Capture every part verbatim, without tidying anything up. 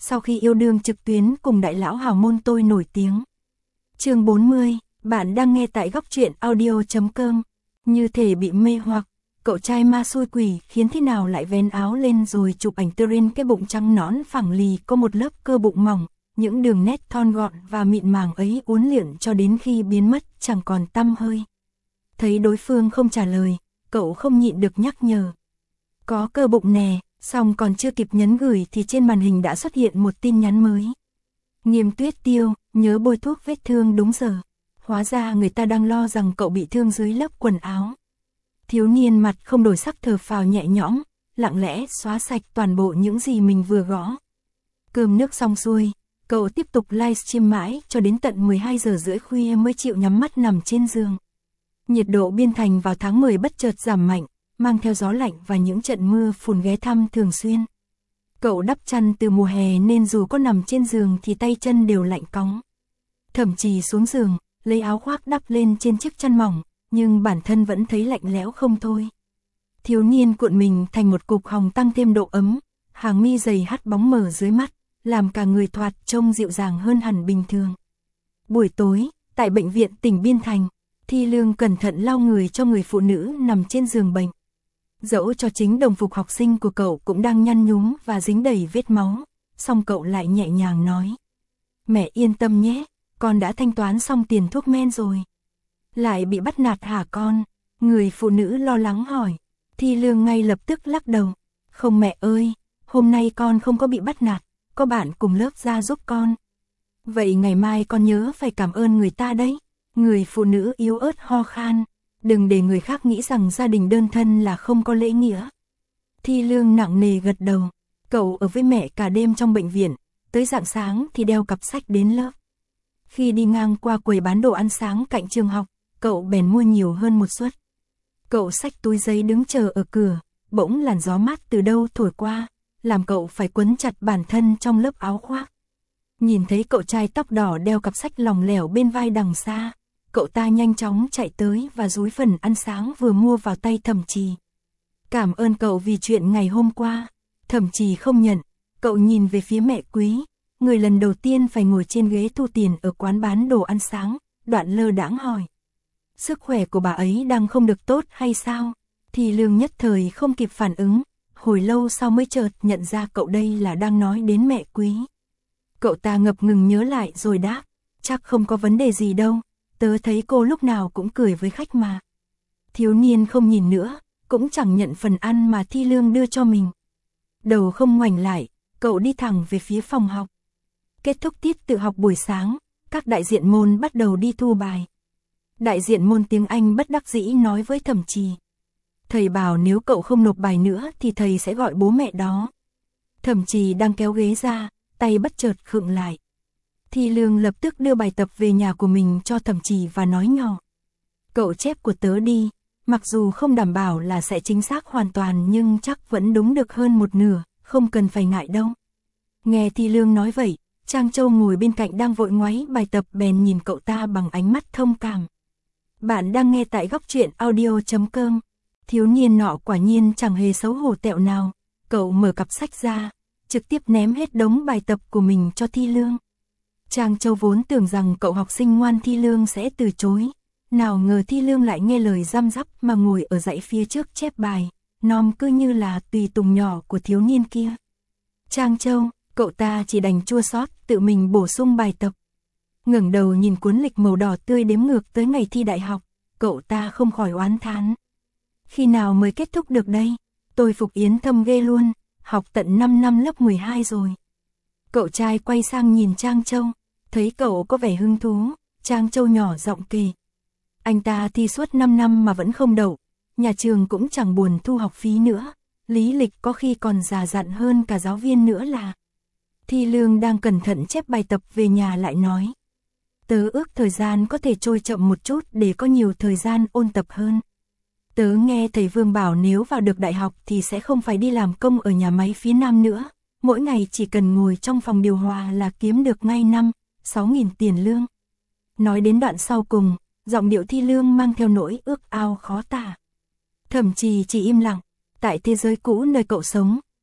sau khi yêu đương trực tuyến cùng đại lão hào môn tôi nổi tiếng. Chương bốn mươi, bạn đang nghe tại góc truyện audio chấm com. Như thể bị mê hoặc, cậu trai ma xui quỷ khiến thế nào lại vén áo lên rồi chụp ảnh trên cái bụng trắng nõn phẳng lì có một lớp cơ bụng mỏng, những đường nét thon gọn và mịn màng ấy uốn lượn cho đến khi biến mất chẳng còn tăm hơi. Thấy đối phương không trả lời, cậu không nhịn được nhắc nhở. Có cơ bụng nè, xong còn chưa kịp nhấn gửi thì trên màn hình đã xuất hiện một tin nhắn mới. Nghiêm Tuyết Tiêu, nhớ bôi thuốc vết thương đúng giờ. Hóa ra người ta đang lo rằng cậu bị thương dưới lớp quần áo. Thiếu niên mặt không đổi sắc thở phào nhẹ nhõm, lặng lẽ xóa sạch toàn bộ những gì mình vừa gõ. Cơm nước xong xuôi, cậu tiếp tục livestream mãi cho đến tận mười hai giờ rưỡi khuya mới chịu nhắm mắt nằm trên giường. Nhiệt độ biên thành vào tháng mười bất chợt giảm mạnh, mang theo gió lạnh và những trận mưa phùn ghé thăm thường xuyên. Cậu đắp chăn từ mùa hè nên dù có nằm trên giường thì tay chân đều lạnh cóng. Thậm chí xuống giường, lấy áo khoác đắp lên trên chiếc chăn mỏng, nhưng bản thân vẫn thấy lạnh lẽo không thôi. Thiếu niên cuộn mình thành một cục hồng tăng thêm độ ấm, hàng mi dày hắt bóng mờ dưới mắt, làm cả người thoạt trông dịu dàng hơn hẳn bình thường. Buổi tối, tại bệnh viện tỉnh Biên Thành, Thi Lương cẩn thận lau người cho người phụ nữ nằm trên giường bệnh. Dẫu cho chính đồng phục học sinh của cậu cũng đang nhăn nhúm và dính đầy vết máu, song cậu lại nhẹ nhàng nói. Mẹ yên tâm nhé, con đã thanh toán xong tiền thuốc men rồi. Lại bị bắt nạt hả con? Người phụ nữ lo lắng hỏi. Thi Lương ngay lập tức lắc đầu. Không mẹ ơi, hôm nay con không có bị bắt nạt, có bạn cùng lớp ra giúp con. Vậy ngày mai con nhớ phải cảm ơn người ta đấy. Người phụ nữ yếu ớt ho khan. Đừng để người khác nghĩ rằng gia đình đơn thân là không có lễ nghĩa. Thi Lương nặng nề gật đầu. Cậu ở với mẹ cả đêm trong bệnh viện, tới rạng sáng thì đeo cặp sách đến lớp. Khi đi ngang qua quầy bán đồ ăn sáng cạnh trường học, cậu bèn mua nhiều hơn một suất. Cậu xách túi giấy đứng chờ ở cửa, bỗng làn gió mát từ đâu thổi qua, làm cậu phải quấn chặt bản thân trong lớp áo khoác. Nhìn thấy cậu trai tóc đỏ đeo cặp sách lỏng lẻo bên vai đằng xa, cậu ta nhanh chóng chạy tới và dúi phần ăn sáng vừa mua vào tay Thẩm Trì. Cảm ơn cậu vì chuyện ngày hôm qua. Thẩm Trì không nhận, cậu nhìn về phía mẹ Quý, người lần đầu tiên phải ngồi trên ghế thu tiền ở quán bán đồ ăn sáng, đoạn lơ đãng hỏi. Sức khỏe của bà ấy đang không được tốt hay sao? Thì Lương nhất thời không kịp phản ứng, hồi lâu sau mới chợt nhận ra cậu đây là đang nói đến mẹ Quý. Cậu ta ngập ngừng nhớ lại rồi đáp, chắc không có vấn đề gì đâu, tớ thấy cô lúc nào cũng cười với khách mà. Thiếu niên không nhìn nữa, cũng chẳng nhận phần ăn mà Thi Lương đưa cho mình. Đầu không ngoảnh lại, cậu đi thẳng về phía phòng học. Kết thúc tiết tự học buổi sáng, các đại diện môn bắt đầu đi thu bài. Đại diện môn tiếng Anh bất đắc dĩ nói với Thẩm Trì. Thầy bảo nếu cậu không nộp bài nữa thì thầy sẽ gọi bố mẹ đó. Thẩm Trì đang kéo ghế ra, tay bất chợt khựng lại. Thi Lương lập tức đưa bài tập về nhà của mình cho Thẩm Trì và nói nhỏ. Cậu chép của tớ đi, mặc dù không đảm bảo là sẽ chính xác hoàn toàn nhưng chắc vẫn đúng được hơn một nửa, không cần phải ngại đâu. Nghe Thi Lương nói vậy, Trang Châu ngồi bên cạnh đang vội ngoáy bài tập bèn nhìn cậu ta bằng ánh mắt thông cảm. Bạn đang nghe tại góc truyện audio chấm com. Thiếu niên nọ quả nhiên chẳng hề xấu hổ tẹo nào, cậu mở cặp sách ra, trực tiếp ném hết đống bài tập của mình cho Thi Lương. Trang Châu vốn tưởng rằng cậu học sinh ngoan Thi Lương sẽ từ chối, nào ngờ Thi Lương lại nghe lời răm rắp mà ngồi ở dãy phía trước chép bài, nom cứ như là tùy tùng nhỏ của thiếu niên kia. Trang Châu, cậu ta chỉ đành chua xót tự mình bổ sung bài tập. Ngẩng đầu nhìn cuốn lịch màu đỏ tươi đếm ngược tới ngày thi đại học, cậu ta không khỏi oán thán. Khi nào mới kết thúc được đây? Tôi Phục Yến Thâm ghê luôn, học tận năm năm lớp mười hai rồi. Cậu trai quay sang nhìn Trang Châu, thấy cậu có vẻ hứng thú, Trang Châu nhỏ giọng kể. Anh ta thi suốt năm năm mà vẫn không đậu, nhà trường cũng chẳng buồn thu học phí nữa, lý lịch có khi còn già dặn hơn cả giáo viên nữa là. Thi Lương đang cẩn thận chép bài tập về nhà lại nói. Tớ ước thời gian có thể trôi chậm một chút để có nhiều thời gian ôn tập hơn. Tớ nghe thầy Vương bảo nếu vào được đại học thì sẽ không phải đi làm công ở nhà máy phía Nam nữa, mỗi ngày chỉ cần ngồi trong phòng điều hòa là kiếm được ngay năm, sáu nghìn tiền lương. Nói đến đoạn sau cùng, giọng điệu Thi Lương mang theo nỗi ước ao khó tả. Thẩm Trì chỉ im lặng, tại thế giới cũ nơi cậu sống,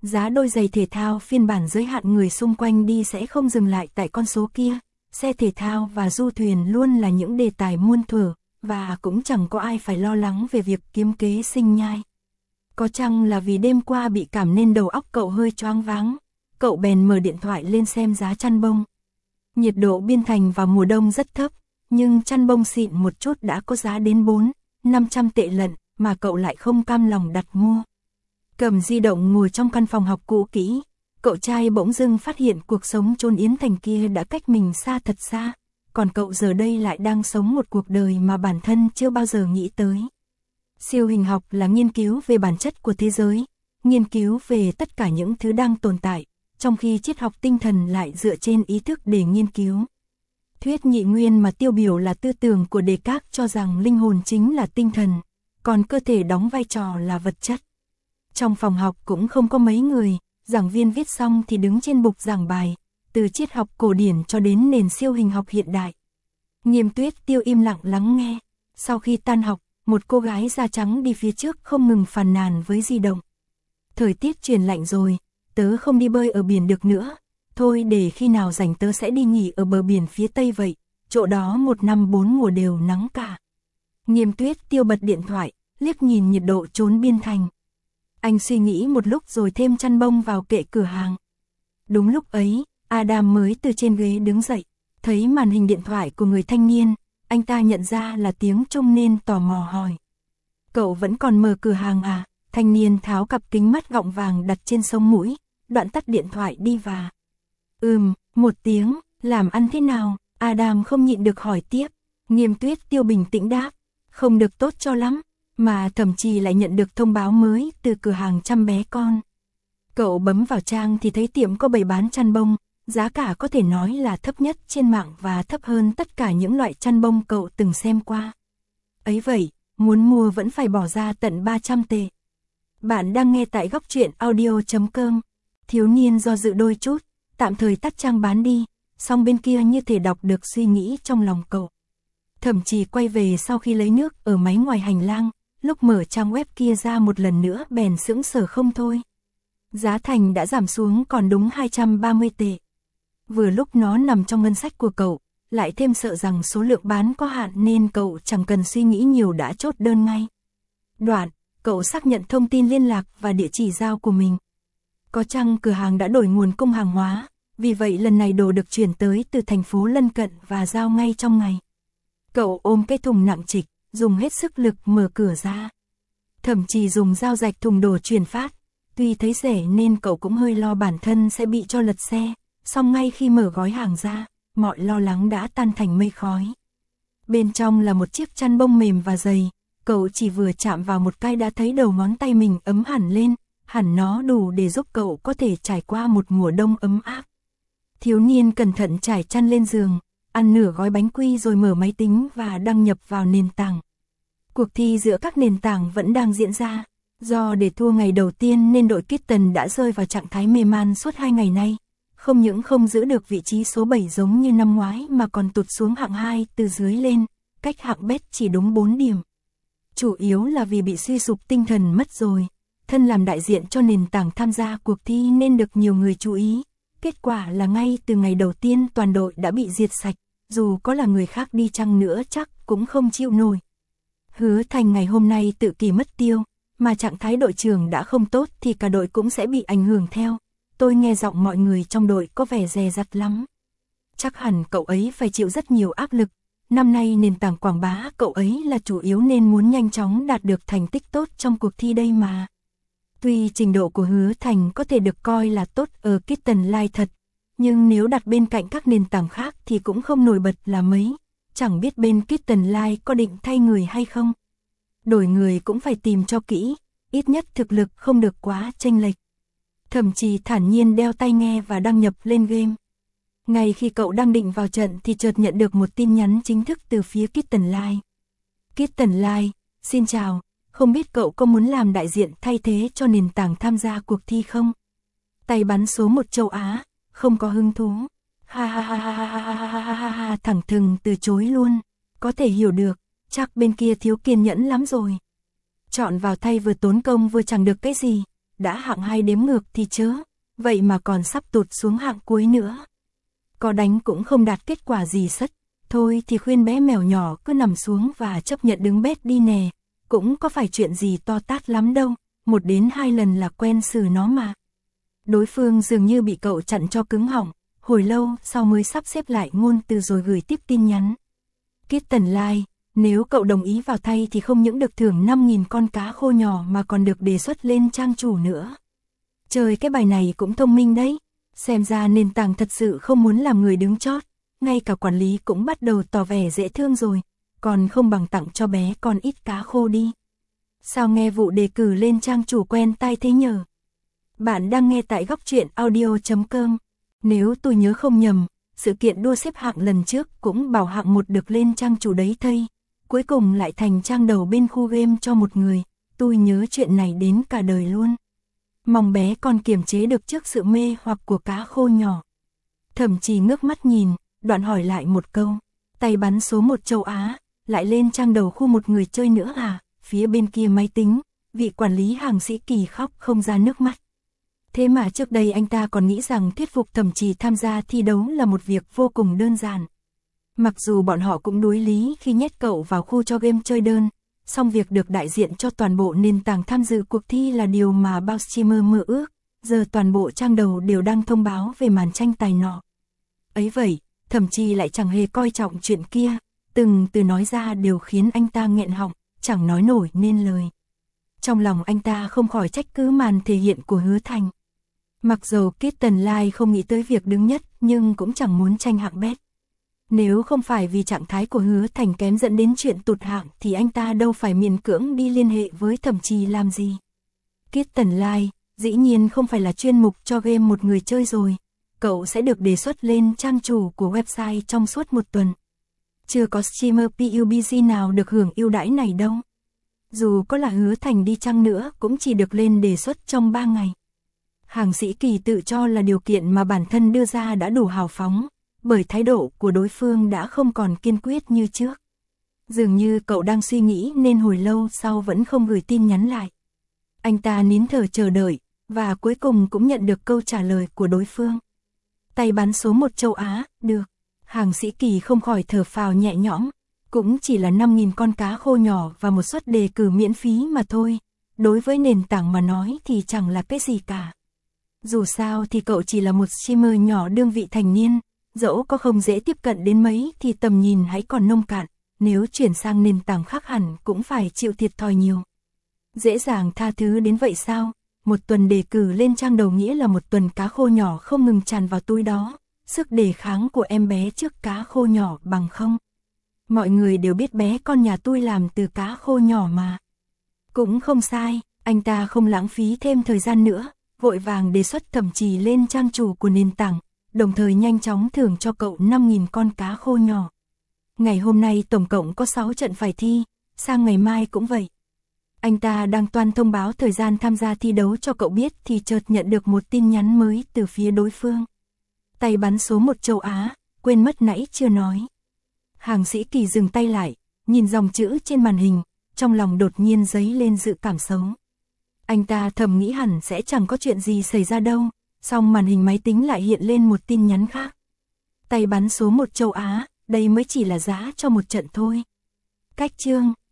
Giá đôi giày thể thao phiên bản giới hạn người xung quanh đi sẽ không dừng lại tại con số kia. Xe thể thao và du thuyền luôn là những đề tài muôn thuở, và cũng chẳng có ai phải lo lắng về việc kiếm kế sinh nhai. Có chăng là vì đêm qua bị cảm nên đầu óc cậu hơi choáng váng, cậu bèn mở điện thoại lên xem giá chăn bông. Nhiệt độ biên thành vào mùa đông rất thấp, nhưng chăn bông xịn một chút đã có giá đến bốn, năm trăm tệ lận, mà cậu lại không cam lòng đặt mua. Cầm di động ngồi trong căn phòng học cũ kỹ, cậu trai bỗng dưng phát hiện cuộc sống chốn Yến Thành kia đã cách mình xa thật xa, còn cậu giờ đây lại đang sống một cuộc đời mà bản thân chưa bao giờ nghĩ tới. Siêu hình học là nghiên cứu về bản chất của thế giới, nghiên cứu về tất cả những thứ đang tồn tại, trong khi triết học tinh thần lại dựa trên ý thức để nghiên cứu. Thuyết nhị nguyên mà tiêu biểu là tư tưởng của Descartes cho rằng linh hồn chính là tinh thần, còn cơ thể đóng vai trò là vật chất. Trong phòng học cũng không có mấy người, giảng viên viết xong thì đứng trên bục giảng bài, từ triết học cổ điển cho đến nền siêu hình học hiện đại. Nghiêm Tuyết Tiêu im lặng lắng nghe. Sau khi tan học, một cô gái da trắng đi phía trước không ngừng phàn nàn với di động. Thời tiết chuyển lạnh rồi, tớ không đi bơi ở biển được nữa. Thôi để khi nào rảnh tớ sẽ đi nghỉ ở bờ biển phía tây vậy, chỗ đó một năm bốn mùa đều nắng cả. Nghiêm Tuyết Tiêu bật điện thoại, liếc nhìn nhiệt độ chốn biên thành. Anh suy nghĩ một lúc rồi thêm chăn bông vào kệ cửa hàng. Đúng lúc ấy, Adam mới từ trên ghế đứng dậy, thấy màn hình điện thoại của người thanh niên, anh ta nhận ra là tiếng Trung nên tò mò hỏi. Cậu vẫn còn mở cửa hàng à? Thanh niên tháo cặp kính mắt gọng vàng đặt trên sống mũi, đoạn tắt điện thoại đi và... Ừm, một tiếng, làm ăn thế nào? Adam không nhịn được hỏi tiếp. Nghiêm Tuyết Tiêu bình tĩnh đáp, không được tốt cho lắm, mà thậm chí lại nhận được thông báo mới từ cửa hàng chăm bé con. Cậu bấm vào trang thì thấy tiệm có bày bán chăn bông, giá cả có thể nói là thấp nhất trên mạng và thấp hơn tất cả những loại chăn bông cậu từng xem qua. Ấy vậy, muốn mua vẫn phải bỏ ra tận ba trăm tệ. Bạn đang nghe tại góc truyện audio chấm com. Thiếu niên do dự đôi chút, tạm thời tắt trang bán đi, song bên kia như thể đọc được suy nghĩ trong lòng cậu. Thậm chí quay về sau khi lấy nước ở máy ngoài hành lang, lúc mở trang web kia ra một lần nữa bèn sững sờ không thôi. Giá thành đã giảm xuống còn đúng hai trăm ba mươi tệ. Vừa lúc nó nằm trong ngân sách của cậu, lại thêm sợ rằng số lượng bán có hạn nên cậu chẳng cần suy nghĩ nhiều đã chốt đơn ngay. Đoạn, cậu xác nhận thông tin liên lạc và địa chỉ giao của mình. Có chăng cửa hàng đã đổi nguồn cung hàng hóa, vì vậy lần này đồ được chuyển tới từ thành phố lân cận và giao ngay trong ngày. Cậu ôm cái thùng nặng trịch, dùng hết sức lực mở cửa ra. Thậm chí dùng dao rạch thùng đồ chuyển phát, tuy thấy rẻ nên cậu cũng hơi lo bản thân sẽ bị cho lật xe, song ngay khi mở gói hàng ra, mọi lo lắng đã tan thành mây khói. Bên trong là một chiếc chăn bông mềm và dày, cậu chỉ vừa chạm vào một cái đã thấy đầu ngón tay mình ấm hẳn lên, hẳn nó đủ để giúp cậu có thể trải qua một mùa đông ấm áp. Thiếu niên cẩn thận trải chăn lên giường, ăn nửa gói bánh quy rồi mở máy tính và đăng nhập vào nền tảng. Cuộc thi giữa các nền tảng vẫn đang diễn ra. Do để thua ngày đầu tiên nên đội Kitten đã rơi vào trạng thái mê man suốt hai ngày nay. Không những không giữ được vị trí số bảy giống như năm ngoái mà còn tụt xuống hạng hai từ dưới lên, cách hạng bét chỉ đúng bốn điểm. Chủ yếu là vì bị suy sụp tinh thần mất rồi. Thân làm đại diện cho nền tảng tham gia cuộc thi nên được nhiều người chú ý. Kết quả là ngay từ ngày đầu tiên toàn đội đã bị diệt sạch, dù có là người khác đi chăng nữa chắc cũng không chịu nổi. Hứa Thành ngày hôm nay tự kỷ mất tiêu, mà trạng thái đội trưởng đã không tốt thì cả đội cũng sẽ bị ảnh hưởng theo. Tôi nghe giọng mọi người trong đội có vẻ dè dặt lắm. Chắc hẳn cậu ấy phải chịu rất nhiều áp lực. Năm nay nền tảng quảng bá cậu ấy là chủ yếu nên muốn nhanh chóng đạt được thành tích tốt trong cuộc thi đây mà. Tuy trình độ của Hứa Thành có thể được coi là tốt ở Kitten Live thật, nhưng nếu đặt bên cạnh các nền tảng khác thì cũng không nổi bật là mấy. Chẳng biết bên Kitten Live có định thay người hay không. Đổi người cũng phải tìm cho kỹ, ít nhất thực lực không được quá chênh lệch. Thậm chí thản nhiên đeo tai nghe và đăng nhập lên game. Ngay khi cậu đang định vào trận thì chợt nhận được một tin nhắn chính thức từ phía Kitten Live. Kitten Live, xin chào, không biết cậu có muốn làm đại diện thay thế cho nền tảng tham gia cuộc thi không? Tay bắn số một châu Á, không có hứng thú. Ha ha ha ha ha ha ha ha ha ha, thẳng thừng từ chối luôn. Có thể hiểu được, chắc bên kia thiếu kiên nhẫn lắm rồi. Chọn vào thay vừa tốn công vừa chẳng được cái gì. đã hạng hai đếm ngược thì chớ, vậy mà còn sắp tụt xuống hạng cuối nữa. Có đánh cũng không đạt kết quả gì sất, thôi thì khuyên bé mèo nhỏ cứ nằm xuống và chấp nhận đứng bét đi nè, cũng có phải chuyện gì to tát lắm đâu, một đến hai lần là quen xử nó mà. Đối phương dường như bị cậu chặn cho cứng họng, hồi lâu sau mới sắp xếp lại ngôn từ rồi gửi tiếp tin nhắn. Kitten Lai, nếu cậu đồng ý vào thay thì không những được thưởng năm nghìn con cá khô nhỏ mà còn được đề xuất lên trang chủ nữa. Trời, cái bài này cũng thông minh đấy, xem ra nền tảng thật sự không muốn làm người đứng chót, ngay cả quản lý cũng bắt đầu tỏ vẻ dễ thương rồi, còn không bằng tặng cho bé con ít cá khô đi. Sao nghe vụ đề cử lên trang chủ quen tai thế nhờ? Bạn đang nghe tại góc truyện audio chấm com. Nếu tôi nhớ không nhầm, sự kiện đua xếp hạng lần trước cũng bảo hạng một được lên trang chủ đấy thây, cuối cùng lại thành trang đầu bên khu game cho một người, tôi nhớ chuyện này đến cả đời luôn. Mong bé còn kiềm chế được trước sự mê hoặc của cá khô nhỏ. Thậm chí ngước mắt nhìn, đoạn hỏi lại một câu, tay bắn số một châu Á, lại lên trang đầu khu một người chơi nữa à? Phía bên kia máy tính, vị quản lý Hàng Sĩ Kỳ khóc không ra nước mắt. Thế mà trước đây anh ta còn nghĩ rằng thuyết phục Thẩm Trì tham gia thi đấu là một việc vô cùng đơn giản. Mặc dù bọn họ cũng đối lý khi nhét cậu vào khu cho game chơi đơn, song việc được đại diện cho toàn bộ nền tảng tham dự cuộc thi là điều mà bao streamer mơ ước, giờ toàn bộ trang đầu đều đăng thông báo về màn tranh tài nọ. Ấy vậy, Thẩm Trì lại chẳng hề coi trọng chuyện kia, từng từ nói ra đều khiến anh ta nghẹn họng, chẳng nói nổi nên lời. Trong lòng anh ta không khỏi trách cứ màn thể hiện của Hứa Thành. Mặc dù Kitten Lai không nghĩ tới việc đứng nhất nhưng cũng chẳng muốn tranh hạng bét. Nếu không phải vì trạng thái của Hứa Thành kém dẫn đến chuyện tụt hạng thì anh ta đâu phải miễn cưỡng đi liên hệ với Thẩm Trì làm gì. Kitten Lai, dĩ nhiên không phải là chuyên mục cho game một người chơi rồi. Cậu sẽ được đề xuất lên trang chủ của website trong suốt một tuần. Chưa có streamer pê u bê giê nào được hưởng ưu đãi này đâu. Dù có là Hứa Thành đi chăng nữa cũng chỉ được lên đề xuất trong ba ngày. Hàng Sĩ Kỳ tự cho là điều kiện mà bản thân đưa ra đã đủ hào phóng, bởi thái độ của đối phương đã không còn kiên quyết như trước. Dường như cậu đang suy nghĩ nên hồi lâu sau vẫn không gửi tin nhắn lại. Anh ta nín thở chờ đợi, và cuối cùng cũng nhận được câu trả lời của đối phương. Tay bắn số một châu Á, được. Hàng Sĩ Kỳ không khỏi thở phào nhẹ nhõm, cũng chỉ là năm nghìn con cá khô nhỏ và một suất đề cử miễn phí mà thôi. Đối với nền tảng mà nói thì chẳng là cái gì cả. Dù sao thì cậu chỉ là một streamer nhỏ đương vị thành niên, dẫu có không dễ tiếp cận đến mấy thì tầm nhìn hãy còn nông cạn, nếu chuyển sang nền tảng khác hẳn cũng phải chịu thiệt thòi nhiều. Dễ dàng tha thứ đến vậy sao? Một tuần đề cử lên trang đầu nghĩa là một tuần cá khô nhỏ không ngừng tràn vào túi đó, sức đề kháng của em bé trước cá khô nhỏ bằng không. Mọi người đều biết bé con nhà tôi làm từ cá khô nhỏ mà. Cũng không sai, anh ta không lãng phí thêm thời gian nữa, vội vàng đề xuất Thẩm Trì lên trang chủ của nền tảng, đồng thời nhanh chóng thưởng cho cậu năm nghìn con cá khô nhỏ. Ngày hôm nay tổng cộng có sáu trận phải thi, sang ngày mai cũng vậy. Anh ta đang toan thông báo thời gian tham gia thi đấu cho cậu biết thì chợt nhận được một tin nhắn mới từ phía đối phương. Tay bắn số một châu Á, quên mất nãy chưa nói. Hàng Sĩ Kỳ dừng tay lại, nhìn dòng chữ trên màn hình, trong lòng đột nhiên dấy lên dự cảm xấu. Anh ta thầm nghĩ hẳn sẽ chẳng có chuyện gì xảy ra đâu, song màn hình máy tính lại hiện lên một tin nhắn khác. Tay bắn số một châu Á, đây mới chỉ là giá cho một trận thôi. Cách chương